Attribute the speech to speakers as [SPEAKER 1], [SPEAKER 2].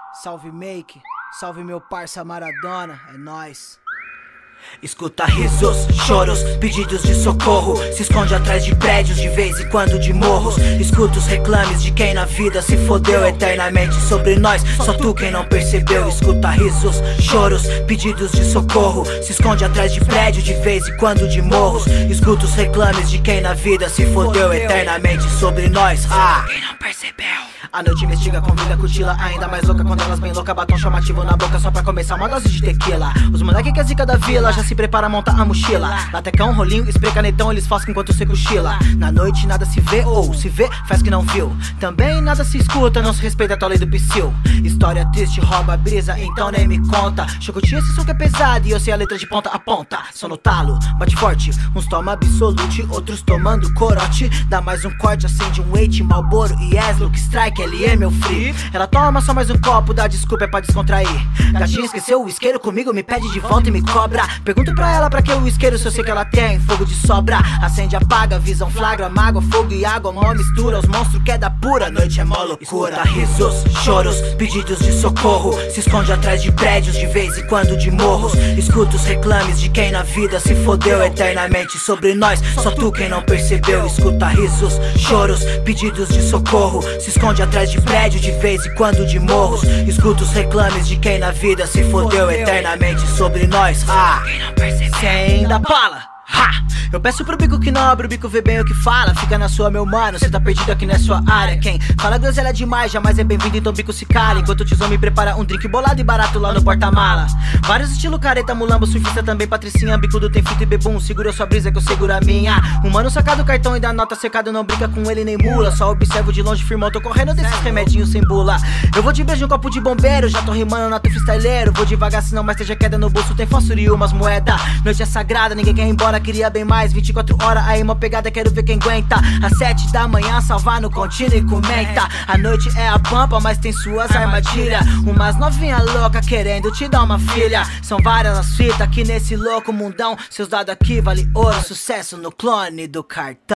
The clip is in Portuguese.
[SPEAKER 1] Salve Make, salve meu parça Maradona, é nóis.
[SPEAKER 2] Escuta risos, choros, pedidos de socorro. Se esconde atrás de prédios, de vez em quando de morros. Escuta os reclames de quem na vida se fodeu eternamente sobre nós, só tu quem não percebeu. Escuta risos, choros, pedidos de socorro. Se esconde atrás de prédios, de vez em quando de morros. Escuta os reclames de quem na vida se fodeu eternamente sobre nós, quem não percebeu. A noite investiga, convida, cutila, ainda mais louca quando elas bem louca, batom chamativo na boca só pra começar uma dose de tequila. Os moleque que é zica da vila já se prepara a montar a mochila. Latecão, rolinho, spray, canetão, eles fazem enquanto você cochila. Na noite nada se vê, ou se vê, faz que não viu. Também nada se escuta, não se respeita a tua lei do psil. História triste, rouba a brisa, então nem me conta. Chocotinha, esse som que é pesado e eu sei a letra de ponta a ponta. Só no talo, bate forte, uns toma absolute, outros tomando corote. Dá mais um corte, acende um weight, Malboro e Look Strike, LE meu free. Ela toma só mais um copo, dá desculpa é pra descontrair. Gatinha esqueceu o isqueiro comigo, me pede de volta e me cobra. Pergunto pra ela pra que o isqueiro se eu sei que ela tem fogo de sobra. Acende, apaga, visão flagra, mágoa, fogo e água, mó mistura. Os monstros queda pura, noite é mó loucura. Escuta risos, choros, pedidos de socorro. Se esconde atrás de prédios, de vez em quando de morros. Escuta os reclames de quem na vida se fodeu eternamente sobre nós, só tu quem não percebeu. Escuta risos, choros, pedidos de socorro. Se esconde atrás de prédio, de vez em quando de morros. Escuta os reclames de quem na vida se fodeu eternamente sobre nós, quem não percebeu. Quem dá bala, eu peço pro bico que não abre o bico, vê bem o que fala. Fica na sua, meu mano, cê tá perdido aqui na sua área. Quem fala groselha demais, jamais é bem-vindo, então bico se cala. Enquanto o tizão me prepara um drink bolado e barato lá no porta-mala. Vários estilo careta, mulambo, surfista também, patricinha. Bicudo tem fita e bebum, segura sua brisa que eu seguro a minha. Um mano sacado o cartão e dá nota secado, não brinca com ele nem mula. Só observo de longe, firmão, tô correndo desses remedinhos sem bula. Eu vou de beijo um copo de bombeiro, já tô rimando na tu freestyleiro. Vou devagar senão mais esteja queda no bolso, tem fósforo e umas moedas. Noite é sagrada, ninguém quer ir embora, queria bem mais. 24 horas, aí uma pegada, quero ver quem aguenta. Às 7 da manhã, salvar no contínuo e comenta. A noite é a pampa, mas tem suas armadilhas. Umas novinha louca querendo te dar uma filha. São várias as fitas aqui nesse louco mundão. Seus dados aqui vale ouro, sucesso no clone do cartão.